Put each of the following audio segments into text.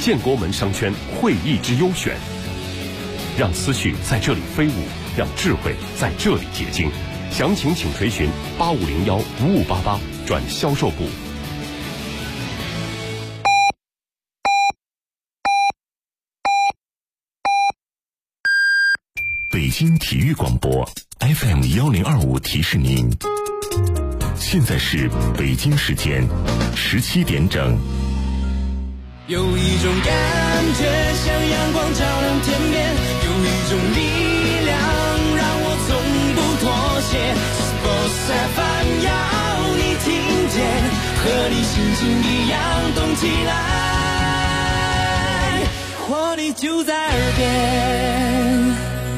建国门商圈会议之优选，让思绪在这里飞舞，让智慧在这里结晶。详情请垂询8501-5588转销售部。 北京体育广播 FM1025提示您，现在是北京时间17点整。 有一种感觉像阳光照亮天边，有一种力量让我从不妥协。Sports FM 要你听见，和你心情一样动起来，活力就在耳边。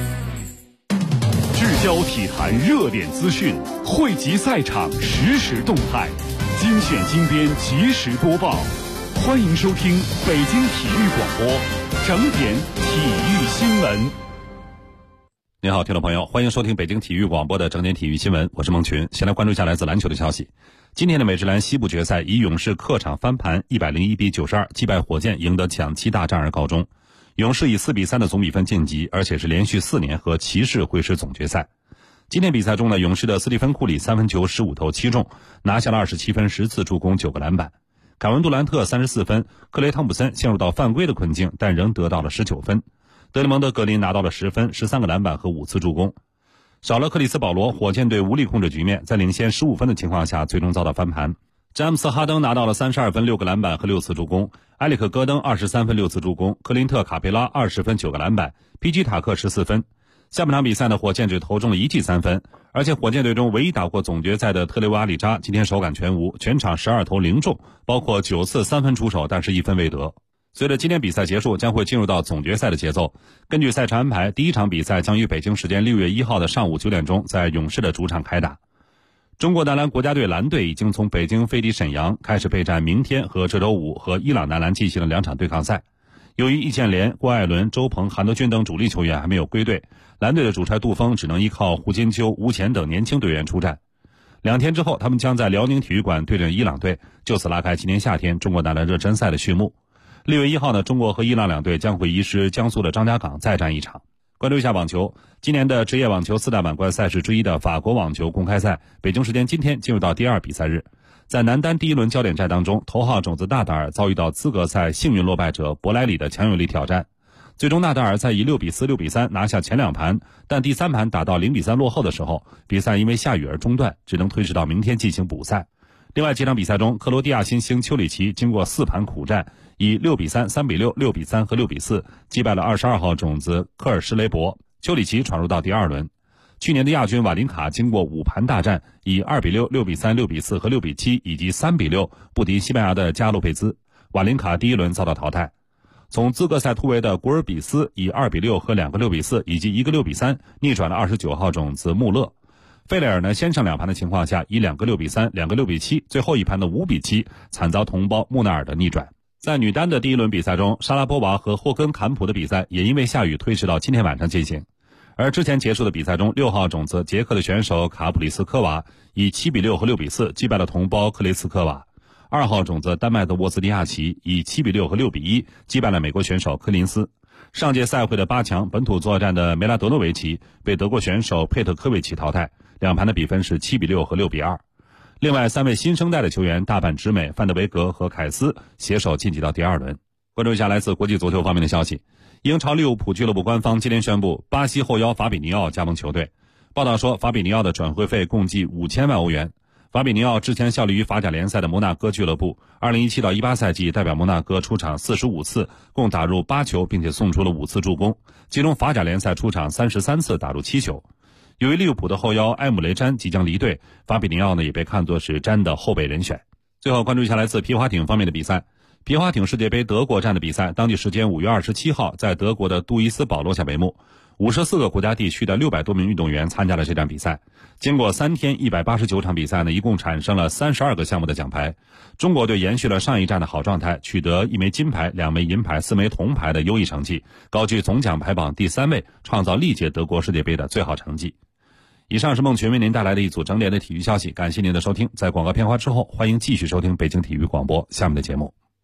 聚焦体坛热点资讯，汇集赛场实时动态，精选精编及时播报。欢迎收听北京体育广播整点体育新闻。 您好，听众朋友，欢迎收听北京体育广播的整点体育新闻，我是孟群。先来关注一下来自篮球的消息。今天的美职篮西部决赛以勇士客场翻盘101-92击败火箭，赢得抢七大战而告终。勇士以4-3的总比分晋级，而且是连续4年和骑士会师总决赛。今天比赛中呢，勇士的斯蒂芬·库里3分球15投7中，拿下了27分10次助攻9个篮板。凯文杜兰特34分，克雷汤普森陷入到犯规的困境，但仍得到了19分。德里蒙德格林拿到了10分、13个篮板和5次助攻。少了克里斯保罗，火箭队无力控制局面，在领先15分的情况下，最终遭到翻盘。詹姆斯哈登拿到了32分、6个篮板和6次助攻，埃里克戈登23分、6次助攻，克林特卡佩拉20分、9个篮板，皮基塔克14分。下半场比赛呢，火箭只投中了1记3分，而且火箭队中唯一打过总决赛的特雷沃阿里扎今天手感全无，全场12投0中，包括9次3分出手，但是1分未得。随着今天比赛结束，将会进入到总决赛的节奏。根据赛程安排，第一场比赛将于北京时间6月1号的上午9点钟在勇士的主场开打。中国男篮国家队蓝队已经从北京飞抵沈阳，开始备战明天和这周5和伊朗男篮进行了2场对抗赛。由于易建联、郭艾伦、周鹏、韩德君等主力球员还没有归队，蓝队的主帅杜锋只能依靠胡金秋、吴前等年轻队员出战。2天之后，他们将在辽宁体育馆对阵伊朗队，就此拉开今年夏天中国男篮热身赛的序幕。6月1号呢，中国和伊朗两队将会移师江苏的张家港再战一场。关注一下网球，今年的职业网球4大满贯赛事之一的法国网球公开赛，北京时间今天进入到第2比赛日。在男单第一轮焦点战当中，头号种子纳达尔遭遇到资格赛幸运落败者博莱里的强有力挑战，最终纳达尔在以6-4、6-3拿下前2盘，但第3盘打到0-3落后的时候，比赛因为下雨而中断，只能推迟到明天进行补赛。另外几场比赛中，克罗地亚新星丘里奇经过4盘苦战，以6-3、3-6、6-3和6-4击败了22号种子科尔施雷伯，丘里奇闯入到第2轮。去年的亚军瓦林卡经过5盘大战，以2-6、6-3、6-4和6-7以及3-6不敌西班牙的加洛佩兹，瓦林卡第1轮遭到淘汰。从资格赛突围的古尔比斯以2-6和2个6-4以及1个6-3逆转了29号种子穆勒。费雷尔呢，先上2盘的情况下，以2个6-3、2个6-7，最后一盘的5-7惨遭同胞穆纳尔的逆转。在女单的第1轮比赛中，莎拉波娃和霍根坎普的比赛也因为下雨推迟到今天晚上进行。而之前结束的比赛中，6号种子捷克的选手卡普里斯科娃以7-6和6-4击败了同胞克雷斯科娃，2号种子丹麦的沃兹尼亚奇以7-6和6-1击败了美国选手科林斯。上届赛会的8强本土作战的梅拉德诺维奇被德国选手佩特科维奇淘汰，2盘的比分是7-6和6-2。另外3位新生代的球员大阪直美、范德维格和凯斯携手晋级到第2轮。关注一下来自国际足球方面的消息。英超利物浦俱乐部官方今天宣布，巴西后腰法比尼奥加盟球队。报道说，法比尼奥的转会费共计5000万欧元。法比尼奥之前效力于法甲联赛的摩纳哥俱乐部，2017-18赛季代表摩纳哥出场45次，共打入8球，并且送出了5次助攻，其中法甲联赛出场33次，打入7球。由于利物浦的后腰埃姆雷詹即将离队，法比尼奥呢也被看作是詹的后备人选。最后关注一下来自皮划艇方面的比赛。皮划艇世界杯德国站的比赛，当地时间5月27号在德国的杜伊斯堡落下帷幕。54个国家地区的600多名运动员参加了这场比赛。经过3天189场比赛呢，一共产生了32个项目的奖牌。中国队延续了上一站的好状态，取得1枚金牌、2枚银牌、4枚铜牌的优异成绩，高居总奖牌榜第3位，创造历届德国世界杯的最好成绩。以上是孟群为您带来的一组整点的体育消息，感谢您的收听。在广告片花之后，欢迎继续收听北京体育广播下面的节目。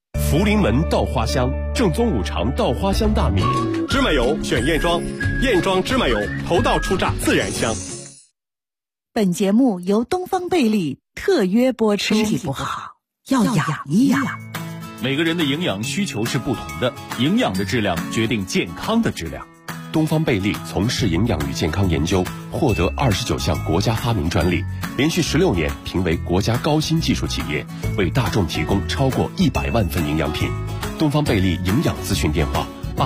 福临门稻花香，正宗五常稻花香大米。 芝麻油选燕庄，燕庄芝麻油，头道出榨，自然香。 本节目由东方贝利特约播出。身体不好要养一养。 每个人的营养需求是不同的，营养的质量决定健康的质量。 东方贝利从事营养与健康研究，获得29项国家发明专利，连续16年评为国家高新技术企业，为大众提供超过100万份营养品。东方贝利营养咨询电话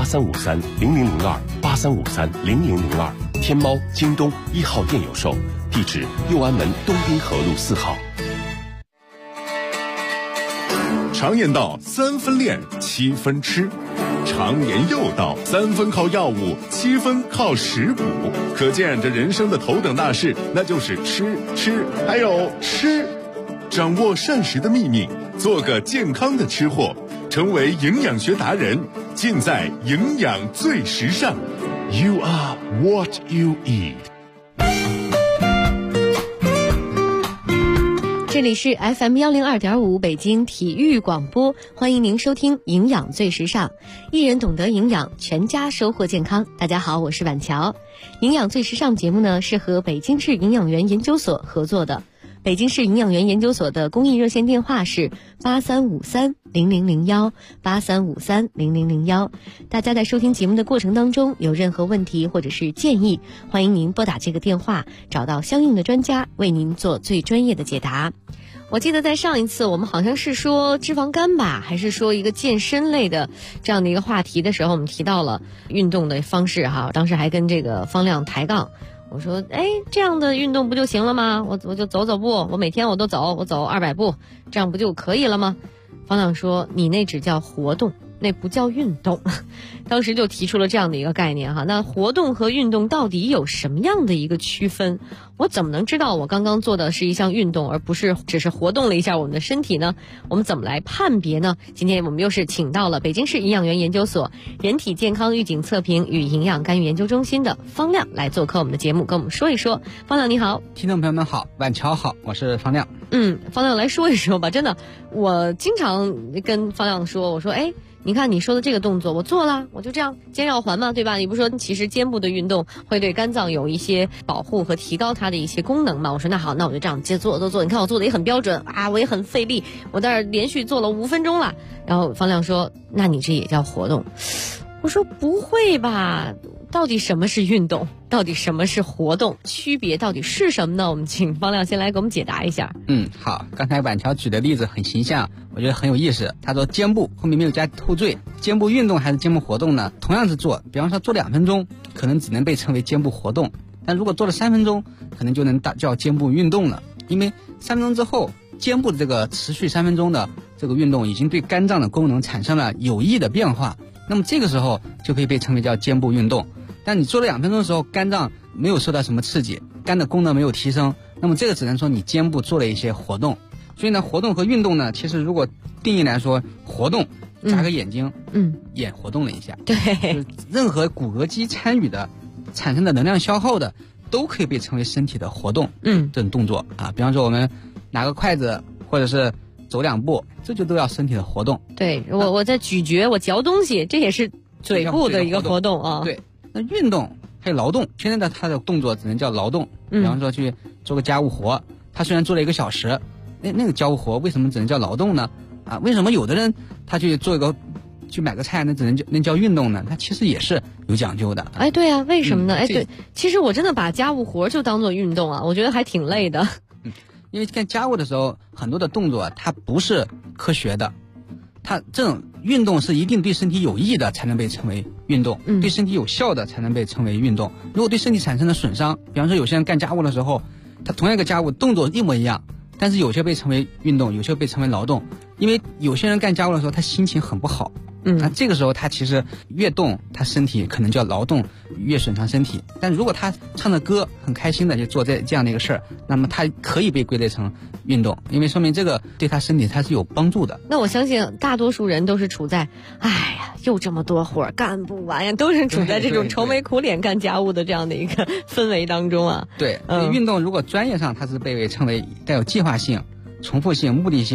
83530002，83530002，天猫、京东1号店有售，地址右安门东滨河路4号。 常言道3分练7分吃，常言又道3分靠药物7分靠食补，可见这人生的头等大事那就是吃还有吃。掌握膳食的秘密，做个健康的吃货，成为营养学达人，尽在营养最时尚。 You are what you eat。 这里是 FM102.5 北京体育广播，欢迎您收听营养最时尚，一人懂得营养，全家收获健康。大家好，我是婉乔。营养最时尚节目呢是和北京市营养员研究所合作的。北京市营养员研究所的公益热线电话是83530001，83530001。大家在收听节目的过程当中有任何问题或者是建议，欢迎您拨打这个电话，找到相应的专家为您做最专业的解答。我记得在上一次我们好像是说脂肪肝吧，还是说一个健身类的这样的一个话题的时候，我们提到了运动的方式哈，当时还跟这个方亮抬杠。我说这样的运动不就行了吗？我就走步，我每天我走200步，这样不就可以了吗？方亮说你那只叫活动，那不叫运动。当时就提出了这样的一个概念哈，那活动和运动到底有什么样的一个区分？我怎么能知道我刚刚做的是一项运动，而不是只是活动了一下我们的身体呢？我们怎么来判别呢？今天我们又是请到了北京市营养员研究所人体健康预警测评与营养干预研究中心的方亮来做客我们的节目，跟我们说一说。方亮你好。 听众朋友们好，晚乔好，我是方亮。 方亮来说一说吧。真的，我经常跟方亮说，我说你看你说的这个动作我做了，我就这样肩绕环嘛，对吧？你不是说其实肩部的运动会对肝脏有一些保护和提高它的一些功能嘛？我说那好，那我就这样接做，你看我做的也很标准啊，我也很费力，我在这连续做了5分钟了。然后方亮说那你这也叫活动？我说不会吧，到底什么是运动，到底什么是活动，区别到底是什么呢？我们请方亮先来给我们解答一下。 好，刚才婉乔举的例子很形象，我觉得很有意思。他说肩部后面没有加后缀，肩部运动还是肩部活动呢？同样是做，比方说做2分钟可能只能被称为肩部活动，但如果做了3分钟可能就能叫肩部运动了。因为3分钟之后，肩部的这个持续3分钟的这个运动已经对肝脏的功能产生了有益的变化，那么这个时候就可以被称为叫肩部运动。但你做了2分钟的时候，肝脏没有受到什么刺激，肝的功能没有提升，那么这个只能说你肩部做了一些活动。所以呢，活动和运动呢，其实如果定义来说，活动眨个眼睛，眼活动了一下， 对， 就是任何骨骼肌参与的产生的能量消耗的，都可以被称为身体的活动。这种动作啊，比方说我们拿个筷子，或者是走2步，这就都要身体的活动。 对，我在咀嚼，我嚼东西，这也是嘴部的一个活动啊。 对，那运动还有劳动，现在的他的动作只能叫劳动。比方说去做个家务活，他虽然做了1个小时，那个家务活为什么只能叫劳动呢？为什么有的人他去买个菜，那只能叫运动呢？他其实也是有讲究的。 对啊，为什么呢？对，其实我真的把家务活就当做运动啊，我觉得还挺累的。 因为干家务的时候，很多的动作它不是科学的，它这种运动是一定对身体有益的才能被称为运动，对身体有效的才能被称为运动。如果对身体产生了损伤，比方说有些人干家务的时候，他同样一个家务动作一模一样，但是有些被称为运动，有些被称为劳动。因为有些人干家务的时候他心情很不好，那这个时候他其实越动他身体可能叫劳动，越损伤身体。但如果他唱着歌很开心的就做这样的一个事儿，那么他可以被归类成运动，因为说明这个对他身体他是有帮助的。 那我相信大多数人都是处在又这么多活干不完呀，都是处在这种愁眉苦脸干家务的这样的一个氛围当中啊。 对，运动如果专业上它是被称为带有计划性、重复性、目的性，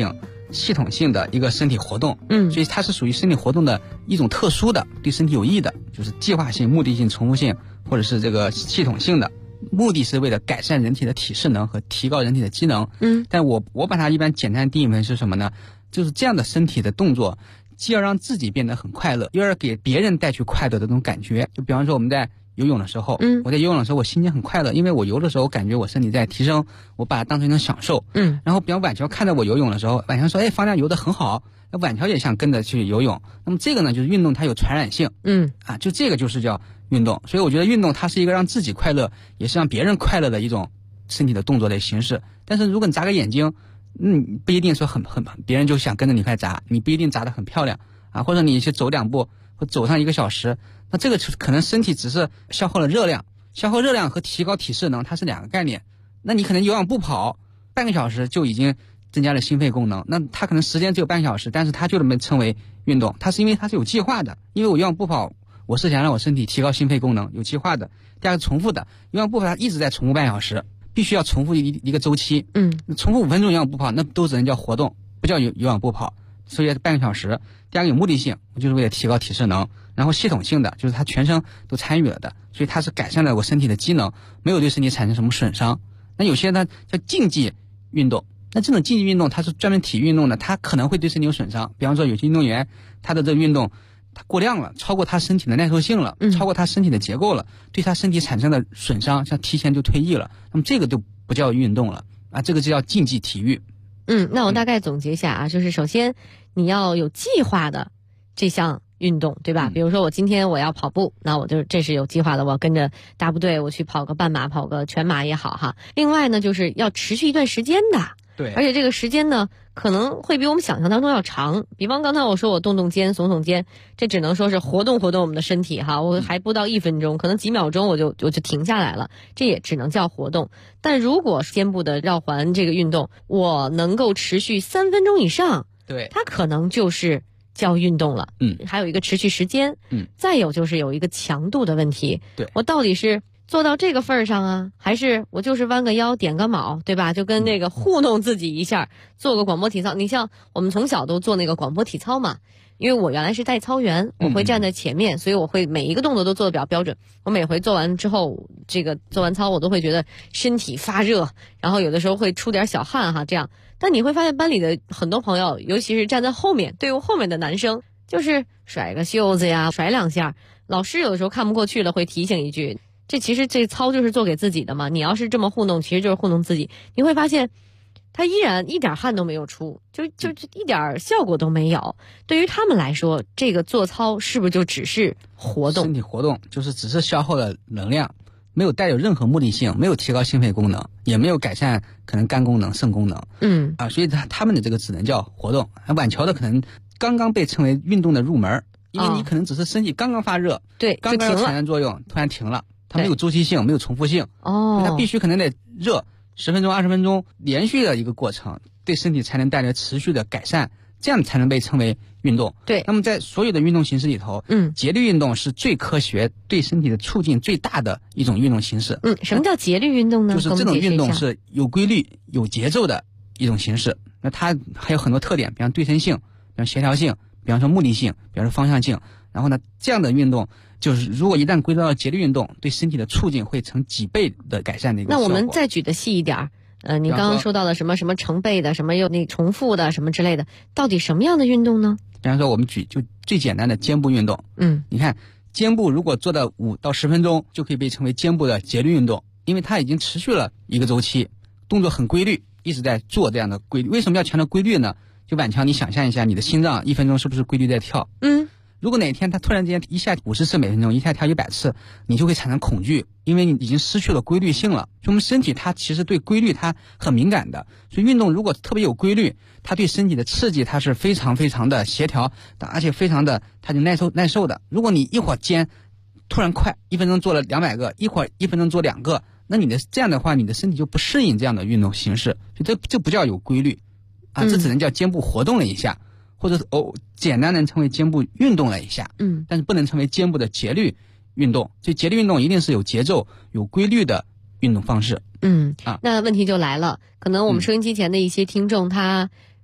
系统性的一个身体活动， 所以它是属于身体活动的一种特殊的对身体有益的，就是计划性、目的性、重复性，或者是这个系统性的，目的是为了改善人体的体适能和提高人体的机能。但我把它一般简单定义为是什么呢？就是这样的身体的动作，既要让自己变得很快乐，又要给别人带去快乐的这种感觉。就比方说我们在游泳的时候，我在游泳的时候我心情很快乐，因为我游的时候感觉我身体在提升，我把它当成一种享受。然后比方婉乔看到我游泳的时候，婉乔说方亮游得很好，那婉乔也想跟着去游泳。那么这个呢就是运动它有传染性，就这个就是叫运动。所以我觉得运动它是一个让自己快乐也是让别人快乐的一种身体的动作的形式。但是如果你眨个眼睛，不一定说很别人就想跟着你快眨，你不一定眨得很漂亮或者你去走2步或走上1个小时，那这个可能身体只是消耗了热量，消耗热量和提高体适能它是2个概念。那你可能有氧步跑半个小时就已经增加了心肺功能，那它可能时间只有半小时，但是它就能被称为运动，它是因为它是有计划的。因为我有氧步跑，我是想让我身体提高心肺功能，有计划的。第二个重复的，有氧步跑它一直在重复半小时，必须要重复一个周期，重复5分钟有氧步跑那都只能叫活动，不叫有氧步跑，所以半个小时。第二个有目的性，就是为了提高体适能，然后系统性的就是它全身都参与了的，所以它是改善了我身体的机能，没有对身体产生什么损伤。那有些呢叫竞技运动，那这种竞技运动它是专门体育运动的，它可能会对身体有损伤。比方说有些运动员他的这个运动它过量了，超过他身体的耐受性了，超过他身体的结构了，对他身体产生的损伤像提前就退役了，那么这个就不叫运动了这个就叫竞技体育。 那我大概总结一下就是首先你要有计划的这项运动，对吧？比如说我今天我要跑步，那我就这是有计划的，我要跟着大部队我去跑个半马跑个全马也好哈。另外呢就是要持续一段时间的， 对， 而且这个时间呢可能会比我们想象当中要长。比方刚才我说我动动肩耸耸肩，这只能说是活动活动我们的身体哈，我还不到1分钟，可能几秒钟我就停下来了，这也只能叫活动。但如果肩部的绕环这个运动我能够持续3分钟以上， 对， 它可能就是叫运动了。还有一个持续时间，再有就是有一个强度的问题， 对， 我到底是做到这个份儿上啊，还是我就是弯个腰点个卯，对吧？就跟那个糊弄自己一下，做个广播体操。你像我们从小都做那个广播体操嘛，因为我原来是带操员，我会站在前面，所以我会每一个动作都做得比较标准。我每回做完之后，这个做完操我都会觉得身体发热，然后有的时候会出点小汗哈，这样。但你会发现班里的很多朋友，尤其是站在后面队伍后面的男生，就是甩个袖子呀，甩2下，老师有的时候看不过去了会提醒一句，这其实这操就是做给自己的嘛，你要是这么糊弄其实就是糊弄自己。你会发现他依然一点汗都没有出，就一点效果都没有。对于他们来说，这个做操是不是就只是活动？ 身体活动就是只是消耗了能量，没有带有任何目的性，没有提高心肺功能，也没有改善可能肝功能、肾功能。所以他们的这个只能叫活动。晚乔的可能刚刚被称为运动的入门，因为你可能只是身体刚刚发热， 对， 刚刚有产生作用，突然停了，它没有周期性，没有重复性。它必须可能得热10分钟、20分钟，连续的一个过程，对身体才能带来持续的改善，这样才能被称为运动。 对， 那么在所有的运动形式里头，节律运动是最科学、对身体的促进最大的一种运动形式。 什么叫节律运动呢？ 就是这种运动是有规律、有节奏的一种形式。那它还有很多特点，比方对称性，比方协调性，比方说目的性，比方说方向性。然后呢，这样的运动就是如果一旦归到节律运动，对身体的促进会成几倍的改善的一个效果。 那我们再举的细一点，你刚刚说到的什么成倍的，什么又那重复的什么之类的，到底什么样的运动呢？ 比方说我们举就最简单的肩部运动，你看肩部如果做到5到10分钟，就可以被称为肩部的节律运动，因为它已经持续了一个周期，动作很规律，一直在做这样的规律。为什么要强调规律呢？就晚强，你想象一下，你的心脏1分钟是不是规律在跳？如果哪天它突然间一下50次每分钟，一下跳100次，你就会产生恐惧，因为你已经失去了规律性了。所以我们身体它其实对规律它很敏感的，所以运动如果特别有规律，它对身体的刺激它是非常非常的协调，而且非常的它就耐受的。如果你一会儿肩突然快，1分钟做了200个，一会儿1分钟做2个，那你的这样的话，你的身体就不适应这样的运动形式，所以这不叫有规律这只能叫肩部活动了一下。或者简单能称为肩部运动了一下，但是不能称为肩部的节律运动。所以节律运动一定是有节奏、有规律的运动方式。 那问题就来了，可能我们收音机前的一些听众他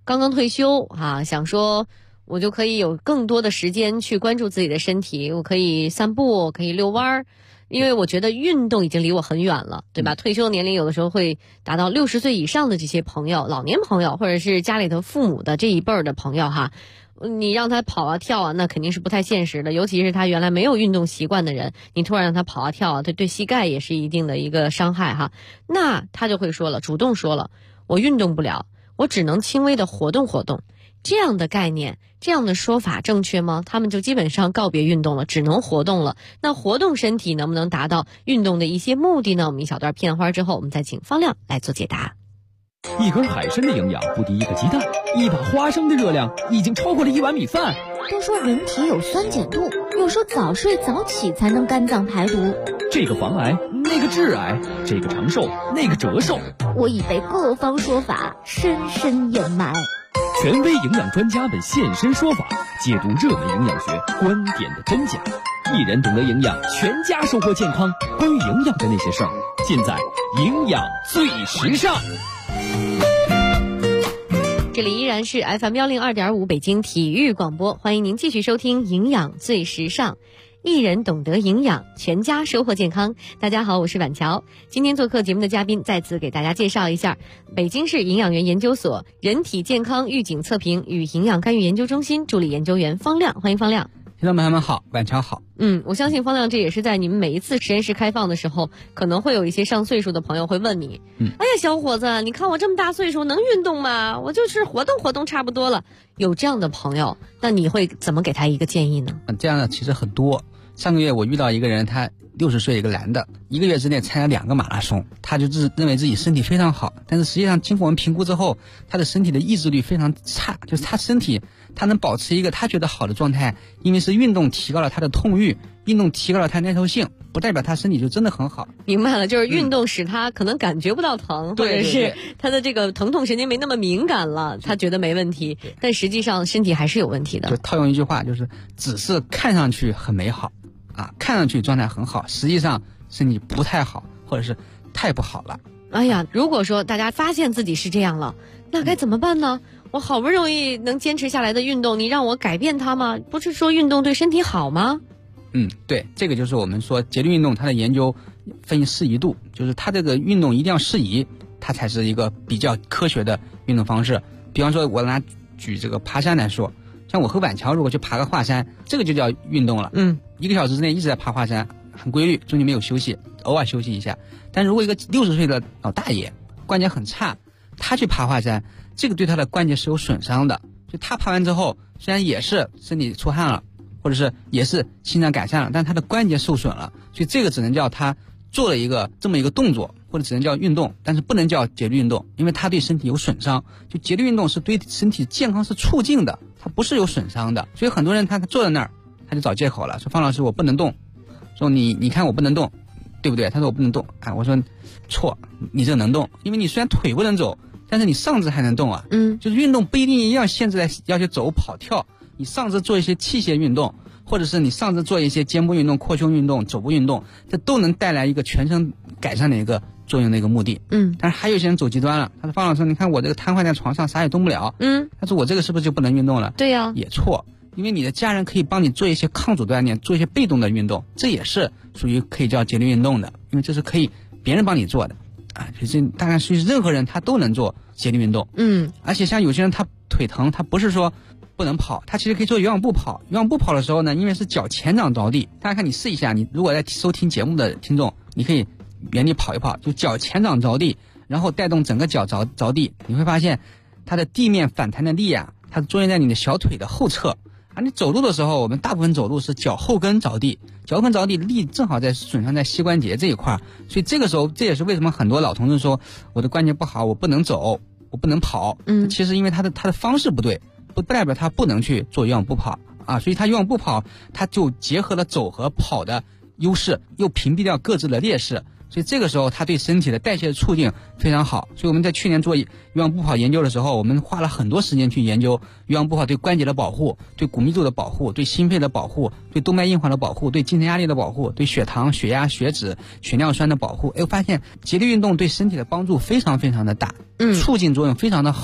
刚刚退休想说我就可以有更多的时间去关注自己的身体，我可以散步，可以遛弯儿。因为我觉得运动已经离我很远了，对吧？退休年龄有的时候会达到60岁以上的这些朋友，老年朋友或者是家里头父母的这一辈儿的朋友你让他跑啊跳啊，那肯定是不太现实的，尤其是他原来没有运动习惯的人，你突然让他跑啊跳啊，对膝盖也是一定的一个伤害那他就会说了，主动说了，我运动不了，我只能轻微的活动活动。这样的概念，这样的说法正确吗？他们就基本上告别运动了，只能活动了。那活动身体能不能达到运动的一些目的呢？我们一小段片花之后，我们再请方亮来做解答。 一根海参的营养不敌一个鸡蛋，一把花生的热量已经超过了1碗米饭。 都说人体有酸碱度，又说早睡早起才能肝脏排毒。 这个防癌，那个致癌，这个长寿，那个折寿。 我已被各方说法深深掩埋。 权威营养专家们现身说法，解读热门营养学观点的真假。一人懂得营养，全家收获健康。关于营养的那些事儿，尽在营养最时尚。 这里依然是 FM102.5 北京体育广播，欢迎您继续收听营养最时尚。一人懂得营养，全家收获健康。大家好，我是婉乔。今天做客节目的嘉宾，再次给大家介绍一下北京市营养员研究所人体健康预警测评与营养干预研究中心助理研究员方亮，欢迎方亮。 听众朋友们好，婉乔好。 我相信方亮这也是在你们每一次实验室开放的时候，可能会有一些上岁数的朋友会问你，哎呀小伙子，你看我这么大岁数能运动吗？我就是活动活动差不多了。有这样的朋友，那你会怎么给他一个建议呢？ 这样的其实很多。上个月我遇到一个人，他60岁一个男的，1个月之内参加2个马拉松，他就认为自己身体非常好，但是实际上经过我们评估之后，他的身体的意志力非常差，就是他身体他能保持一个他觉得好的状态，因为是运动提高了他的痛欲，运动提高了他耐受性，不代表他身体就真的很好。 明白了，就是运动使他可能感觉不到疼，或者是他的这个疼痛神经没那么敏感了，他觉得没问题，但实际上身体还是有问题的。 就套用一句话，就是只是看上去很美好看上去状态很好，实际上身体不太好，或者是太不好了。 哎呀，如果说大家发现自己是这样了，那该怎么办呢？我好不容易能坚持下来的运动，你让我改变它吗？不是说运动对身体好吗？ 对，这个就是我们说节律运动它的研究分析适宜度，就是它这个运动一定要适宜，它才是一个比较科学的运动方式。比方说我举这个爬山来说，像我和婉乔如果去爬个华山，这个就叫运动了。1个小时之内一直在爬华山，很规律，中间没有休息，偶尔休息一下。但如果一个60岁的老大爷关节很差，他去爬华山，这个对他的关节是有损伤的。就他爬完之后，虽然也是身体出汗了，或者是也是心脏改善了，但他的关节受损了，所以这个只能叫他做了这么一个动作，或者只能叫运动，但是不能叫节律运动，因为他对身体有损伤。就节律运动是对身体健康是促进的，它不是有损伤的。所以很多人他坐在那儿，他就找借口了，说方老师我不能动，说你看我不能动，对不对？他说我不能动，我说错，你这能动，因为你虽然腿不能走，但是你上肢还能动啊。就是运动不一定一定要限制在要去走跑跳，你上肢做一些器械运动，或者是你上肢做一些肩部运动、扩胸运动、肘部运动，这都能带来一个全身改善的一个作用的一个目的。但是还有些人走极端了，他说方老师，你看我这个瘫痪在床上啥也动不了，他说我这个是不是就不能运动了？ 对呀， 也错，因为你的家人可以帮你做一些抗阻锻炼，做一些被动的运动，这也是属于可以叫节律运动的，因为这是可以别人帮你做的其实大概是任何人他都能做节律运动。而且像有些人他腿疼，他不是说不能跑，他其实可以做有氧步跑。有氧步跑的时候呢，因为是脚前掌着地，大家看你试一下，你如果在收听节目的听众，你可以原地跑一跑，就脚前掌着地，然后带动整个脚着地，你会发现它的地面反弹的力它作用在你的小腿的后侧你走路的时候，我们大部分走路是脚后跟着地，脚后跟着地力正好在损伤在膝关节这一块，所以这个时候这也是为什么很多老同志说我的关节不好，我不能走，我不能跑。其实因为他的方式不对，不代表他不能去做有氧步跑所以他有氧步跑他就结合了走和跑的优势，又屏蔽掉各自的劣势，所以这个时候它对身体的代谢促进非常好。所以我们在去年做有氧步跑研究的时候，我们花了很多时间去研究有氧步跑对关节的保护，对骨密度的保护，对心肺的保护，对动脉硬化的保护，对精神压力的保护，对血糖、血压、血脂、血尿酸的保护。我发现节律运动对身体的帮助非常非常的大，促进作用非常的好。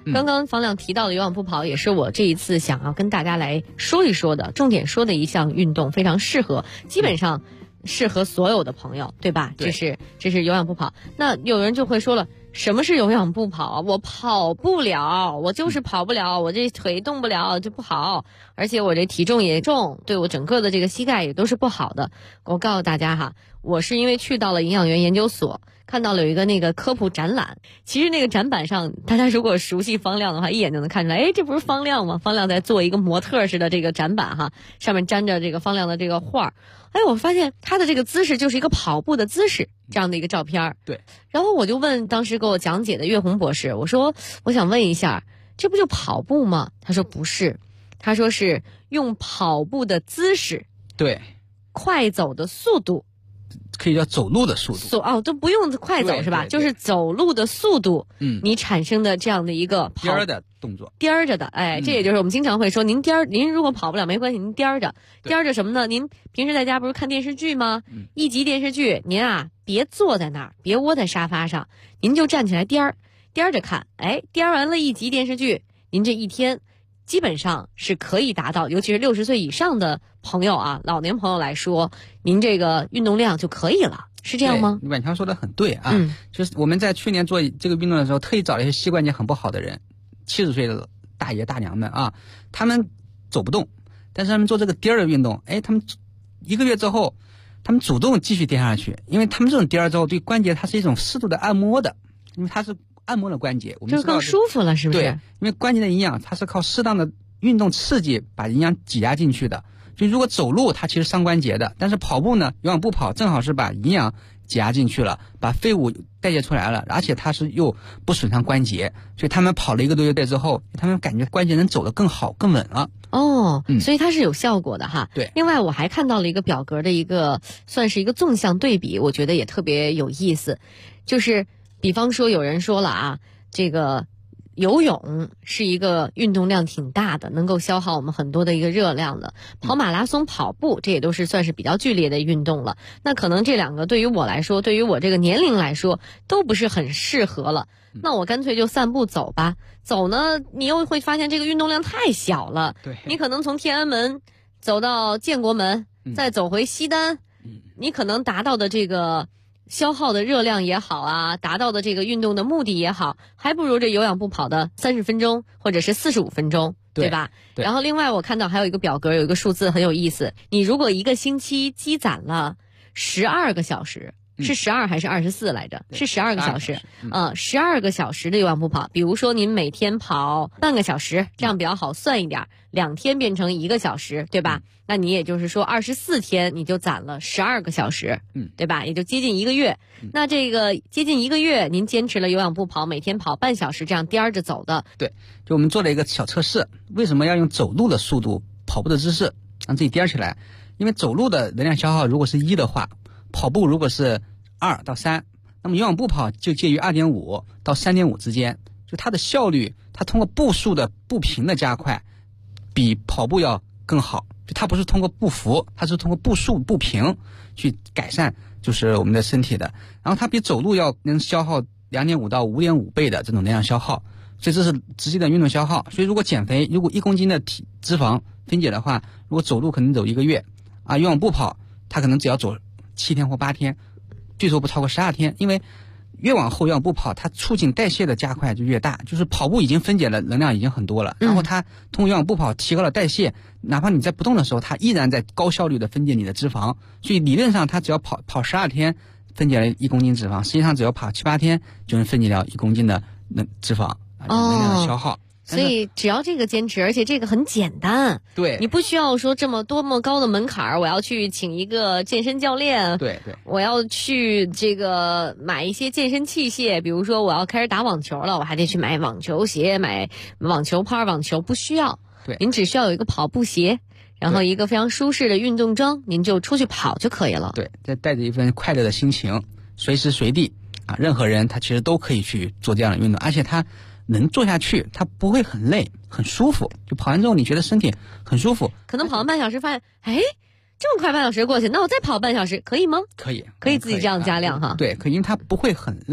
刚刚方亮提到的有氧步跑，也是我这一次想要跟大家来说一说的，重点说的一项运动，非常适合，基本上适合所有的朋友，对吧？ 对， 这是有氧步跑。那有人就会说了，什么是有氧步跑啊？我跑不了，我就是跑不了，我这腿动不了就不好，而且我这体重也重，对我整个的这个膝盖也都是不好的。我告诉大家哈，我是因为去到了营养员研究所，看到了有一个那个科普展览。其实那个展板上，大家如果熟悉方亮的话，一眼就能看出来，哎，这不是方亮吗？方亮在做一个模特似的这个展板哈，上面粘着这个方亮的这个画。哎，我发现他的这个姿势就是一个跑步的姿势，这样的一个照片。 对。 然后我就问当时给我讲解的岳红博士，我说我想问一下，这不就跑步吗？他说不是，他说是用跑步的姿势， 对， 快走的速度， 可以叫走路的速度。 都不用快走是吧？就是走路的速度，你产生的这样的一个颠儿的动作， 颠儿着的，哎，这也就是我们经常会说，您如果跑不了没关系，您颠儿着什么呢？您平时在家不是看电视剧吗？一集电视剧，您啊别坐在那儿，别窝在沙发上，您就站起来颠着看，哎，颠完了一集电视剧，您这一天基本上是可以达到，尤其是60岁以上的朋友啊，老年朋友来说，您这个运动量就可以了，是这样吗？ 婉强说的很对啊，就是我们在去年做这个运动的时候，特意找了一些膝关节很不好的人，70岁的大爷大娘们啊，他们走不动，但是他们做这个颠儿的运动，哎，他们1个月之后，他们主动继续颠下去，因为他们这种颠儿之后对关节它是一种适度的按摩的，因为它是按摩的关节，我们就更舒服了，是不是？ 对，因为关节的营养它是靠适当的运动刺激把营养挤压进去的。就如果走路它其实伤关节的，但是跑步呢，有氧步跑正好是把营养挤压进去了，把废物代谢出来了，而且它是又不损伤关节，所以他们跑了1个多月之后，他们感觉关节能走得更好更稳了。 哦，所以它是有效果的哈。 对。 另外我还看到了一个表格的一个算是一个纵向对比，我觉得也特别有意思，就是比方说有人说了啊，这个游泳是一个运动量挺大的，能够消耗我们很多的一个热量的。跑马拉松、跑步，这也都是算是比较剧烈的运动了。那可能这2个对于我来说，对于我这个年龄来说，都不是很适合了。那我干脆就散步走吧。走呢，你又会发现这个运动量太小了。 对。 你可能从天安门走到建国门，再走回西单，你可能达到的这个消耗的热量也好啊，达到的这个运动的目的也好，还不如这有氧步跑的30分钟或者是45分钟，对吧？ 对。 然后另外我看到还有一个表格，有一个数字很有意思，你如果1个星期积攒了12个小时，是12还是24来着？是12个小时。12个小时的有氧步跑，比如说您每天跑半个小时，这样比较好算一点，2天变成1个小时，对吧？那你也就是说24天你就攒了12个小时，对吧？也就接近1个月。那这个接近1个月，您坚持了有氧步跑，每天跑半小时，这样颠着走的。 对，就我们做了一个小测试，为什么要用走路的速度、跑步的姿势让自己颠起来？因为走路的能量消耗如果是1的话，跑步如果是2到3，那么有氧步跑就介于2.5到3.5之间，就它的效率，它通过步数的步频的加快，比跑步要更好。就它不是通过步幅，它是通过步数步频去改善，就是我们的身体的。然后它比走路要能消耗2.5到5.5倍的这种能量消耗，所以这是直接的运动消耗。所以如果减肥，如果1公斤的脂肪分解的话，如果走路可能走1个月啊，有氧步跑它可能只要走7天或8天。最多不超过12天，因为越往后有氧步跑，它促进代谢的加快就越大。就是跑步已经分解了能量已经很多了，然后它通过有氧步跑提高了代谢，哪怕你在不动的时候，它依然在高效率的分解你的脂肪。所以理论上，它只要跑12天，分解了1公斤脂肪，实际上只要跑7、8天就能分解掉1公斤的脂肪能量的消耗。 所以只要这个坚持，而且这个很简单， 对， 你不需要说这么高的门槛，我要去请一个健身教练， 对， 我要去这个买一些健身器械，比如说我要开始打网球了，我还得去买网球鞋、买网球拍、网球，不需要， 对， 您只需要有一个跑步鞋，然后一个非常舒适的运动装，您就出去跑就可以了。 对，再带着一份快乐的心情，随时随地啊，任何人他其实都可以去做这样的运动，而且他能做下去，它不会很累，很舒服。就跑完之后，你觉得身体很舒服。 可能跑完半小时，发现，哎，这么快半小时过去，那我再跑半小时，可以吗？ 可以自己这样加量哈。 对，可以，因为它不会很累，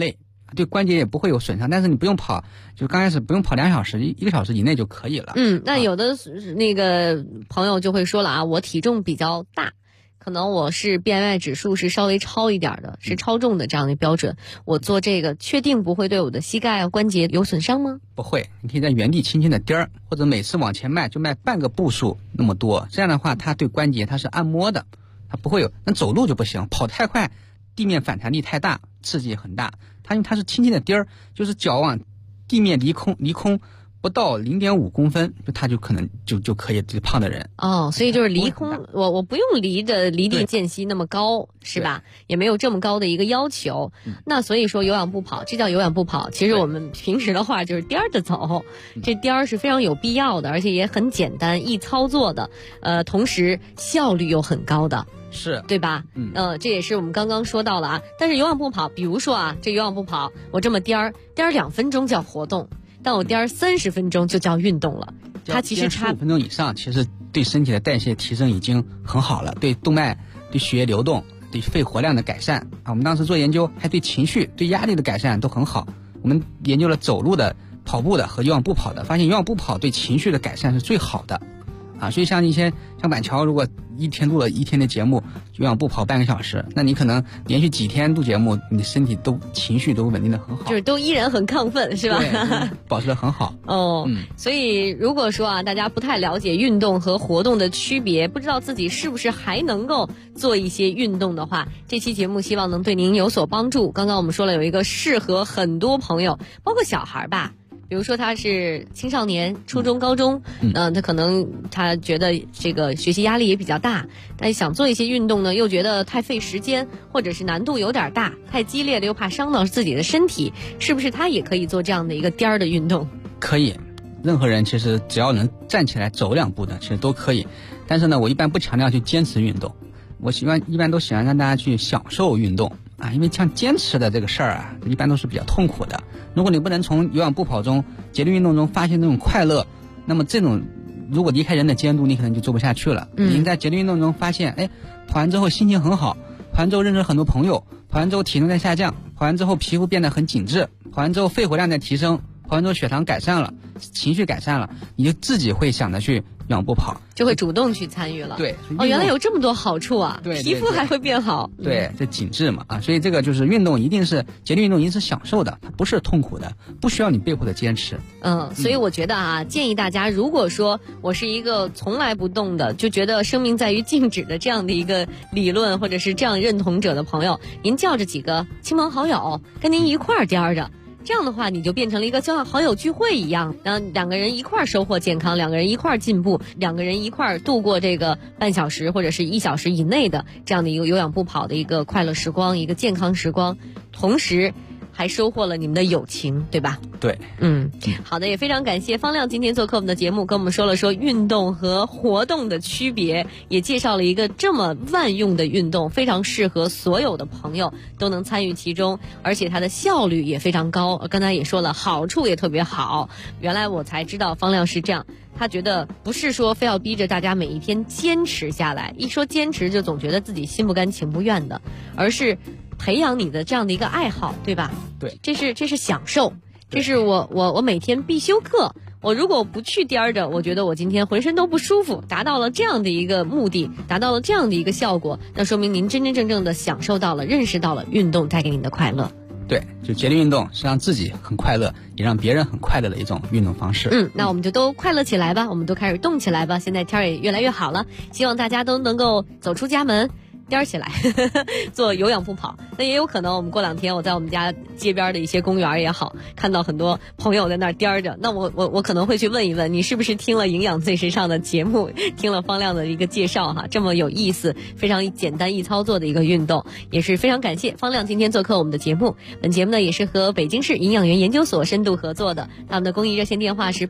对关节也不会有损伤，但是你不用跑，就刚开始不用跑2小时，1个小时以内就可以了。 那有的那个朋友就会说了啊，我体重比较大，可能我是 BMI 指数是稍微超一点的，是超重的这样的标准，我做这个确定不会对我的膝盖啊关节有损伤吗？ 不会，你可以在原地轻轻的颠儿，或者每次往前迈就迈半个步数那么多，这样的话它对关节它是按摩的，它不会有。那走路就不行，跑太快，地面反弹力太大，刺激很大。因为它是轻轻的颠儿，就是脚往地面离空不到0.5公分，他就可能就可以，这胖的人所以就是离空，我不用离地间隙那么高，是吧？也没有这么高的一个要求。那所以说有氧步跑，这叫有氧步跑。其实我们平时的话就是颠着走，这颠是非常有必要的，而且也很简单易操作的，同时效率又很高的。 是对吧？这也是我们刚刚说到了啊。但是有氧步跑，比如说啊，这有氧步跑，我这么颠2分钟叫活动，但我颠30分钟就叫运动了。它其实差 15分钟以上，其实对身体的代谢提升已经很好了，对动脉、对血液流动、对肺活量的改善啊。我们当时做研究，还对情绪、对压力的改善都很好。我们研究了走路的、跑步的和有氧步跑的，发现有氧步跑对情绪的改善是最好的。所以像板桥，如果一天录了1天的节目，有氧步跑半个小时，那你可能连续几天录节目，你身体情绪都稳定的很好， 就是都依然很亢奋，是吧？ 对，保持的很好。 所以如果说啊，大家不太了解运动和活动的区别，不知道自己是不是还能够做一些运动的话，这期节目希望能对您有所帮助。刚刚我们说了有一个适合很多朋友，包括小孩吧。比如说他是青少年、初中、高中，他可能他觉得这个学习压力也比较大，但想做一些运动呢，又觉得太费时间，或者是难度有点大，太激烈的又怕伤到自己的身体，是不是他也可以做这样的一个颠儿的运动？ 可以，任何人其实只要能站起来走2步的，其实都可以。但是呢，我一般不强调去坚持运动，我一般都喜欢让大家去享受运动。因为像坚持的这个事儿啊，一般都是比较痛苦的。如果你不能从有氧步跑中、节律运动中发现这种快乐，那么这种如果离开人的监督，你可能就做不下去了。你在节律运动中发现，跑完之后心情很好，跑完之后认识很多朋友，跑完之后体重在下降，跑完之后皮肤变得很紧致，跑完之后肺活量在提升，跑完之后血糖改善了，情绪改善了，你就自己会想着去有氧步跑， 就会主动去参与了。 对， 原来有这么多好处啊！ 对， 皮肤还会变好。 对，这紧致嘛所以这个就是运动，一定是节律运动，一定是享受的，它不是痛苦的，不需要你被迫的坚持。 所以我觉得建议大家，如果说我是一个从来不动的，就觉得生命在于静止的这样的一个理论或者是这样认同者的朋友，您叫着几个亲朋好友跟您一块儿颠着。这样的话，你就变成了一个像好友聚会一样，然后2个人一块儿收获健康，2个人一块儿进步，2个人一块儿度过这个半小时或者是1小时以内的这样的一个有氧步跑的一个快乐时光，一个健康时光，同时还收获了你们的友情，对吧？ 对， 好的，也非常感谢方亮今天做客我们的节目，跟我们说了说运动和活动的区别，也介绍了一个这么万用的运动，非常适合所有的朋友都能参与其中，而且它的效率也非常高。刚才也说了，好处也特别好。原来我才知道方亮是这样，他觉得不是说非要逼着大家每一天坚持下来，一说坚持就总觉得自己心不甘情不愿的，而是培养你的这样的一个爱好，对吧？ 对， 这是享受，这是我每天必修课。我如果不去颠着，我觉得我今天浑身都不舒服，达到了这样的一个目的，达到了这样的一个效果，那说明您真真正正的享受到了、认识到了运动带给你的快乐。 对，就节律运动是让自己很快乐，也让别人很快乐的一种运动方式。 那我们就都快乐起来吧，我们都开始动起来吧。现在天也越来越好了，希望大家都能够走出家门，颠起来做有氧步跑。那也有可能我们过2天我在我们家街边的一些公园也好，看到很多朋友在那儿颠着，那我可能会去问一问，你是不是听了营养最时尚的节目，听了方亮的一个介绍这么有意思，非常简单易操作的一个运动。也是非常感谢方亮今天做客我们的节目。本节目呢也是和北京市营养员研究所深度合作的，他们的公益热线电话是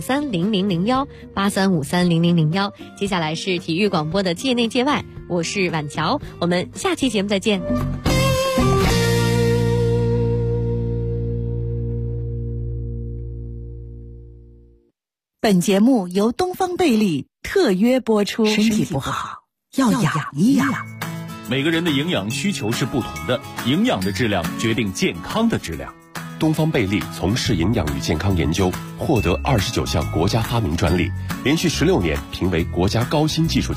83530001 83530001。接下来是体育广播的界内界外，我是婉乔，我们下期节目再见。 本节目由东方贝利特约播出。身体不好要养一养。 每个人的营养需求是不同的，营养的质量决定健康的质量。 东方贝利从事营养与健康研究，获得29项国家发明专利，连续16年评为国家高新技术奖。